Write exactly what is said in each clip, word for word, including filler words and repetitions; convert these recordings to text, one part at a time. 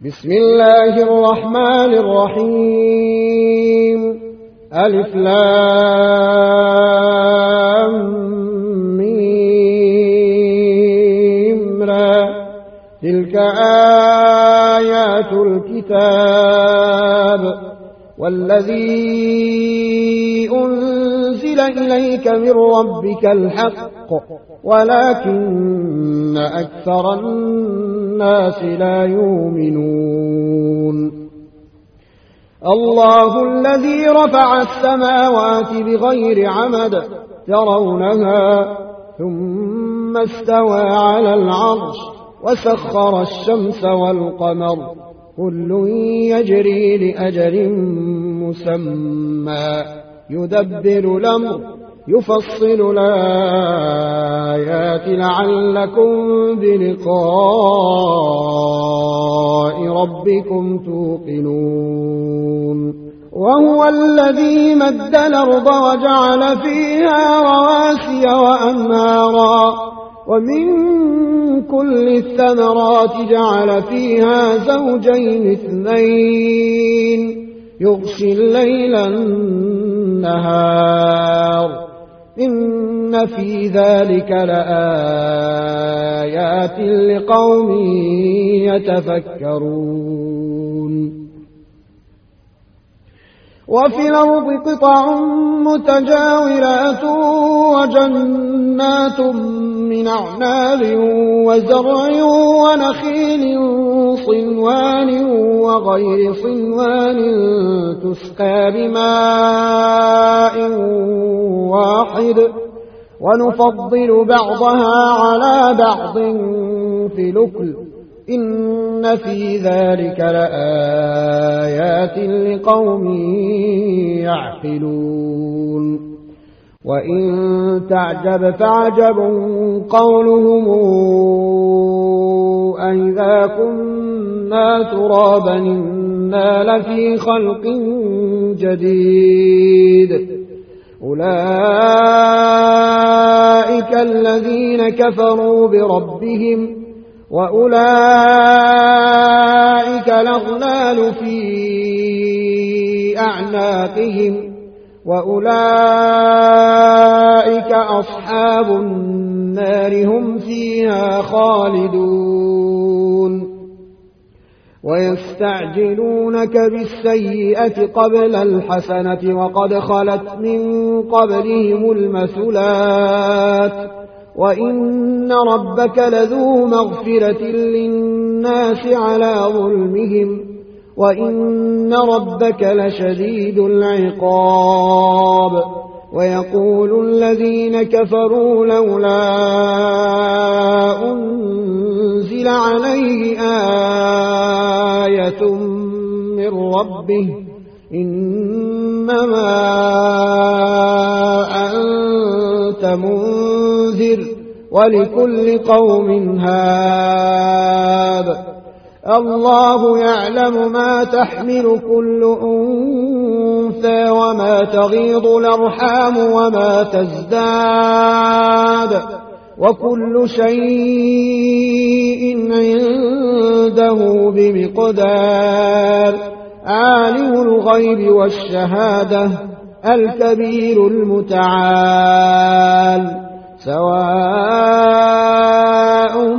بسم الله الرحمن الرحيم ألف لام ميم را تلك آيات الكتاب والذي أنزل إليك من ربك الحق ولكن أكثر الناس لا يؤمنون الله الذي رفع السماوات بغير عمد ترونها ثم استوى على العرش وسخر الشمس والقمر كل يجري لأجل مسمى يدبر الأمر يفصل الآيات لعلكم بلقاء ربكم توقنون وهو الذي مد الأرض وجعل فيها رواسي وأنهارا ومن كل الثمرات جعل فيها زوجين اثنين يغشي الليل النهار إن في ذلك لآيات لقوم يتفكرون وفي الأرض قطع متجاورات وجنات من أعناب وزرع ونخيل صنوان وغير صنوان تسقى بماء واحد ونفضل بعضها على بعض في الأكل إن في ذلك لآيات لقوم يعقلون وإن تعجب فعجب قولهم أئذا كنا ترابا إنا لفي خلق جديد أولئك الذين كفروا بربهم وأولئك الأغلال في أعناقهم وأولئك أصحاب النار هم فيها خالدون ويستعجلونك بالسيئة قبل الحسنة وقد خلت من قبلهم المثلات وإن ربك لذو مغفرة للناس على ظلمهم وإن ربك لشديد العقاب ويقول الذين كفروا لولا أنزل عليه آية من ربه إنما أنت منذر ولكل قوم هاد الله يعلم ما تحمل كل أنثى وما تغيض الأرحام وما تزداد وكل شيء عنده بمقدار عالم الغيب والشهادة الكبير المتعال سواء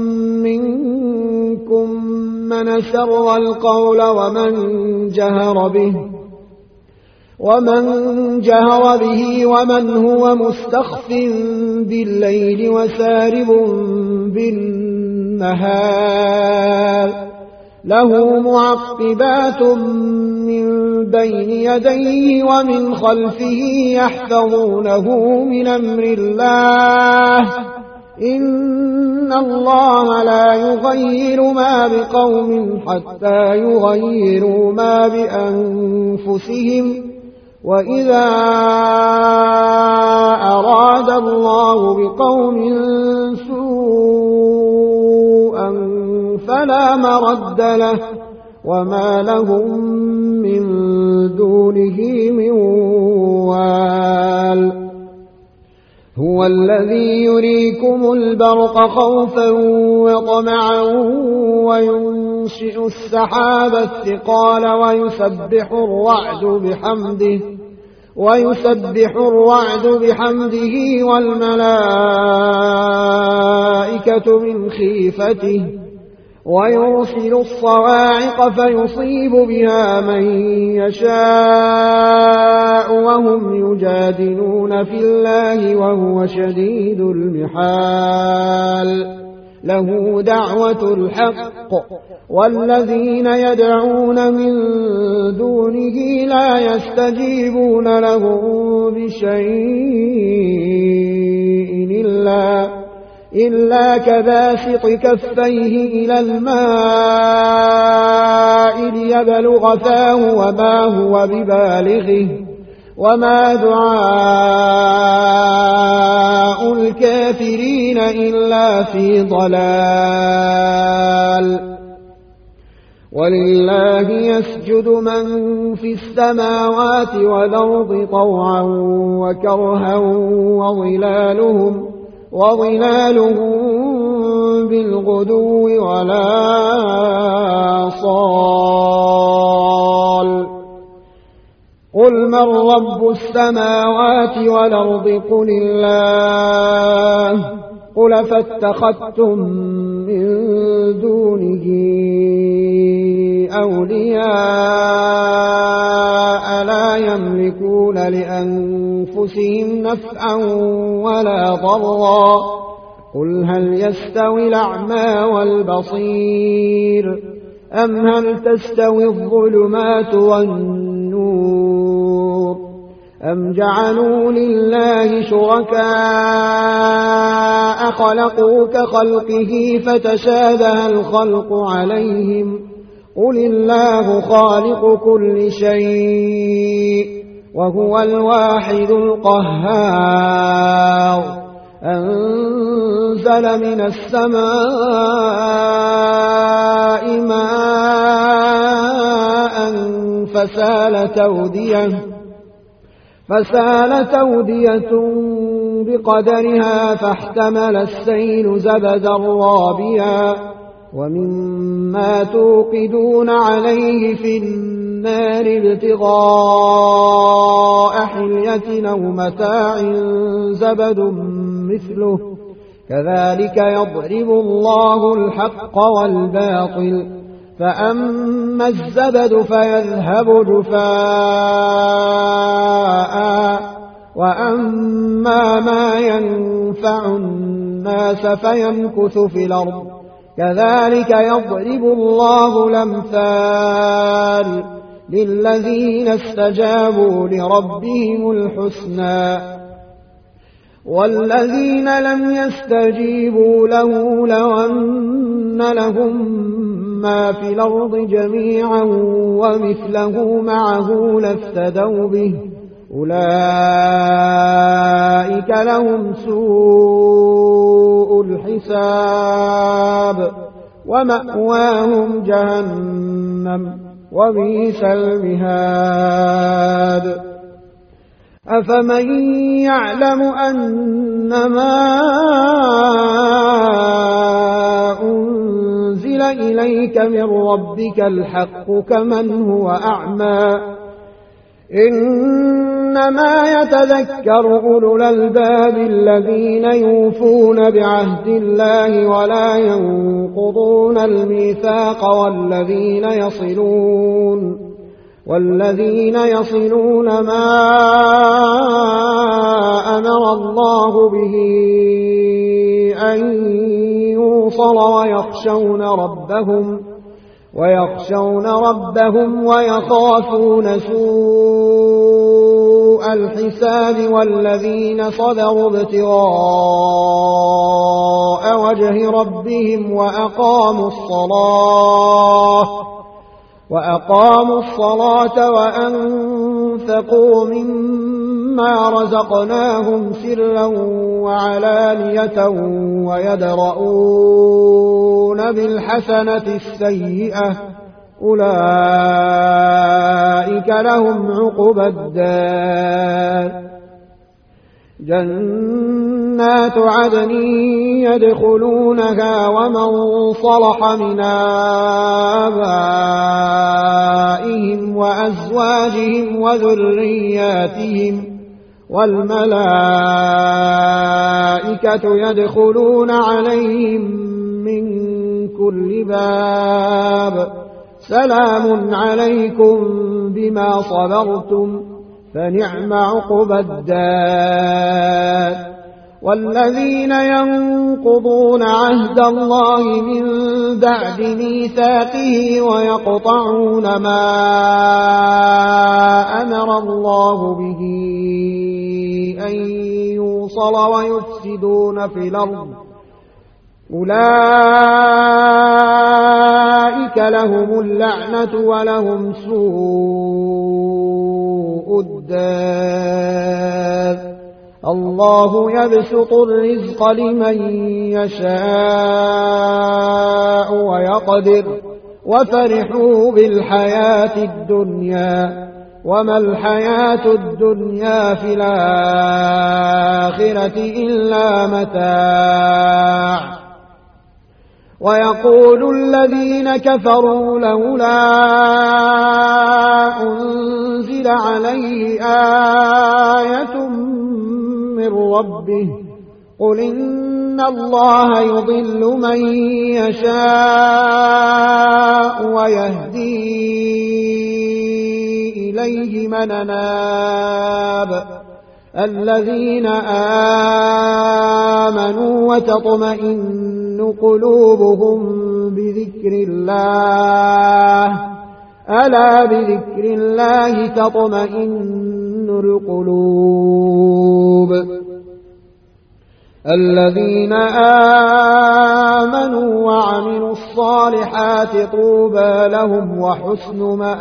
منكم من سر القول ومن جهر به ومن جهر به ومن هو مستخف بالليل وسارب بالنهار له معقبات من بين يديه ومن خلفه يحفظونه من أمر الله إن الله لا يغير ما بقوم حتى يغيروا ما بأنفسهم وإذا أراد الله بقوم سوءا فلا مرد له وما لهم من دونه من وال هو الذي يريكم البرق خوفا وطمعا وينشئ السحاب الثقال ويسبح الرعد بحمده ويسبح الرعد بحمده والملائكة من خيفته ويرسل الصواعق فيصيب بها من يشاء وهم يجادلون في الله وهو شديد المحال له دعوة الحق والذين يدعون من دونه لا يستجيبون له بشيء إلا إلا كباسط كفيه إلى الماء ليبلغ فاه وما هو ببالغه وما دعاء الكافرين إلا في ضلال ولله يسجد من في السماوات والأرض طوعا وكرها وظلالهم وظلالهم بالغدو ولا صال قل من رب السماوات والأرض قل الله قل فاتخذتم من دونه أولياء لا يملكون لأنفسهم نفعا ولا ضرا قل هل يستوي الأعمى والبصير أم هل تستوي الظلمات والنور أم جعلوا لله شركاء خلقوا كخلقه فتشابه الخلق عليهم قل الله خالق كل شيء وهو الواحد القهار أنزل من السماء ماء فسال تودية فسال تودية بقدرها فاحتمل السيل زبدا رابيا ومما توقدون عليه في النار ابتغاء حلية أو متاع زبد مثله كذلك يضرب الله الحق والباطل فأما الزبد فيذهب جفاء وأما ما ينفع الناس فيمكث في الأرض كذلك يضرب الله الأمثال للذين استجابوا لربهم الحسنى والذين لم يستجيبوا له لو أن لهم ما في الأرض جميعا ومثله معه لافتدوا به أولئك لهم سوء الحساب ومأواهم جهنم وبئس المهاد أفمن يعلم أنما أنزل إليك من ربك الحق كمن هو أعمى إنما يتذكر أولو الألباب الذين يوفون بعهد الله ولا ينقضون الميثاق والذين يصلون والذين يصلون ما أمر الله به أن يوصل ويخشون ربهم ويخشون ربهم ويخافون سوء الحساب والذين صبروا ابتغاء وجه ربهم وأقاموا الصلاة وأقاموا الصلاة وأنفقوا مما رزقناهم سرا وعلانية ويدرؤون بالحسنة السيئة أولئك لهم عقبى الدار جنات عدن يدخلونها ومن صلح من آبائهم وأزواجهم وذرياتهم والملائكة يدخلون عليهم من كل باب سلام عليكم بما صبرتم فنعم عقبى الدار. والذين ينقضون عهد الله من بعد ميثاقه ويقطعون ما أمر الله به أن يوصل ويفسدون في الأرض أولئك لهم اللعنة ولهم سوء الدار. الله يبسط الرزق لمن يشاء ويقدر وفرحوا بالحياة الدنيا وما الحياة الدنيا في الآخرة إلا متاع. ويقول الذين كفروا لولا أنزل عليه آية من ربه قل إن الله يضل من يشاء ويهدي إليه من أناب الذين آمنوا وتطمئن قلوبهم بذكر الله ألا بذكر الله تطمئن القلوب. الذين آمنوا وعملوا الصالحات طوبى لهم وحسن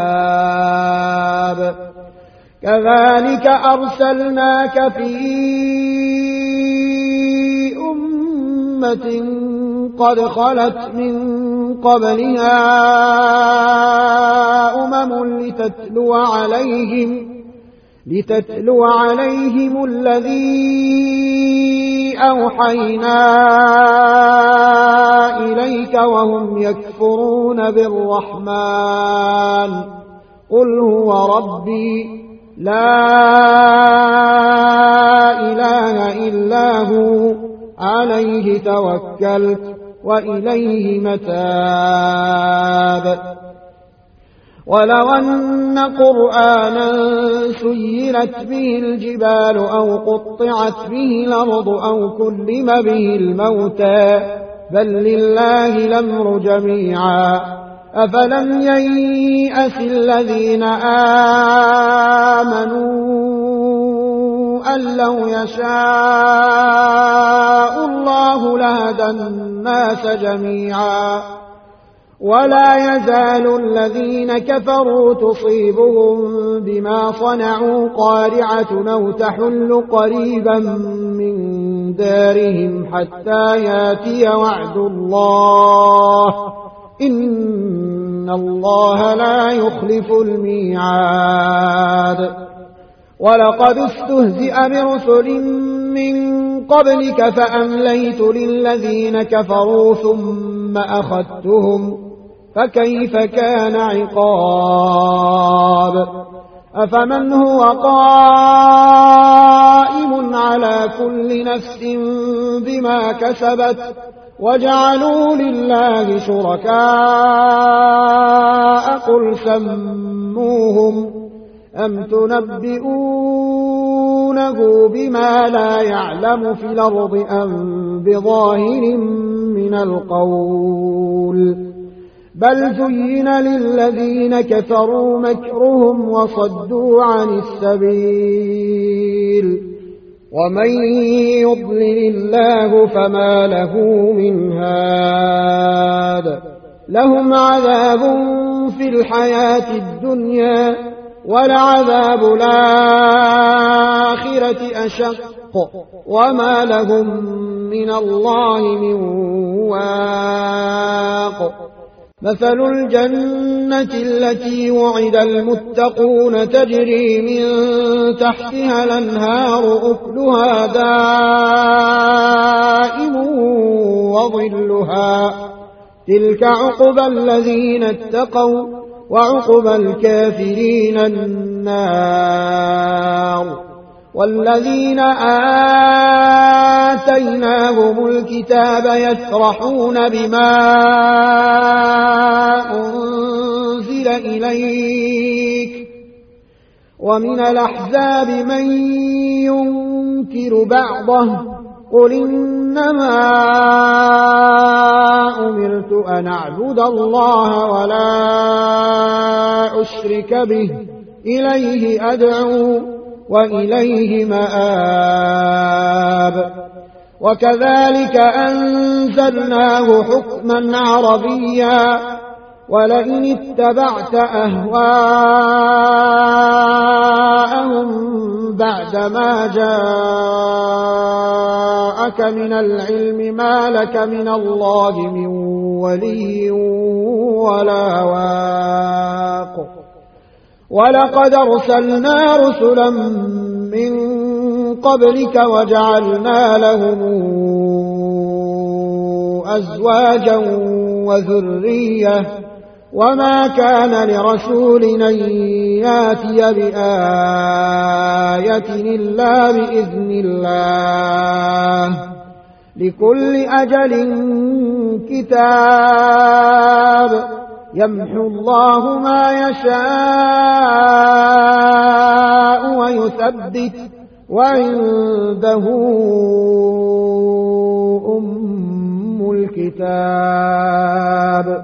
مآب. كذلك أرسلناك في أمة قد خلت من قبلها أمم لتتلو عليهم لتتلو عليهم الذي أوحينا إليك وهم يكفرون بالرحمن قل هو ربي لا إله إلا هو عليه توكلت وإليه متاب. ولو أن قرآنا سيرت به الجبال أو قطعت به الأرض أو كلم به الموتى بل لله الأمر جميعا أفلم ييأس الذين آمنوا أن لو يشاء الله لهدى الناس جميعا ولا يزال الذين كفروا تصيبهم بما صنعوا قارعة أو تحل قريبا من دارهم حتى ياتي وعد الله إن الله لا يخلف الميعاد. ولقد استهزئ برسل من قبلك فأمليت للذين كفروا ثم أخذتهم فكيف كان عقاب. أفمن هو قائم على كل نفس بما كسبت وجعلوا لله شركاء قل سموهم أم تنبئونه بما لا يعلم في الأرض أم بظاهر من القول بل زين للذين كفروا مكرهم وصدوا عن السبيل ومن يضلل الله فما له من هاد. لهم عذاب في الحياة الدنيا ولعذاب الآخرة أشق وما لهم من الله من واق. مثل الجنة التي وعد المتقون تجري من تحتها الأنهار أكلها دائم وظلها تلك عقبى الذين اتقوا وعقبى الكافرين النار والذين آتيناهم الكتاب يفرحون بما أنزل إليك ومن الأحزاب من ينكر بعضه قل إنما أمرت أن أعبد الله ولا أشرك به إليه أدعو وإليه مآب وكذلك أنزلناه حكما عربيا ولئن اتبعت أهواءهم بعدما جاءك من العلم ما لك من الله من ولي ولا واق ولقد أرسلنا رسلا من قبلك وجعلنا لهم أزواجا وذرية وما كان لرسول أن ياتي بآية إلا بإذن الله لكل أجل كتاب يمحو الله ما يشاء ويثبت وعنده أم الكتاب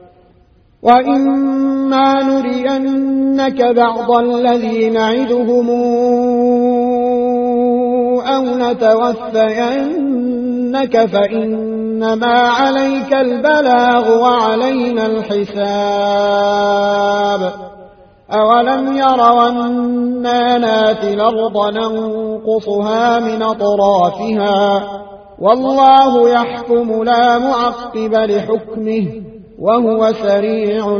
وإما نرينك بعض الذي نعدهم أو نتوفينك فإنما عليك البلاغ وعلينا الحساب أولم يروا أنا ناتي الأرض ننقصها من أطرافها والله يحكم لا معقب لحكمه وهو سريع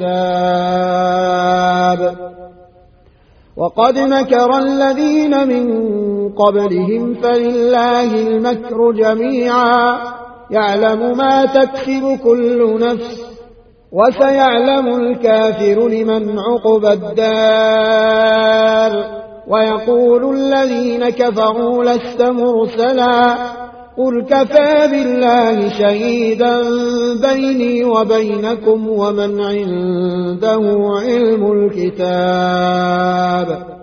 الحساب وقد مكر الذين من قبلهم فلله المكر جميعا يعلم ما تكسب كل نفس وسيعلم الكافر لمن عقبى الدار ويقول الذين كفروا لست مرسلا قل كفى بالله شهيدا بيني وبينكم ومن عنده علم الكتاب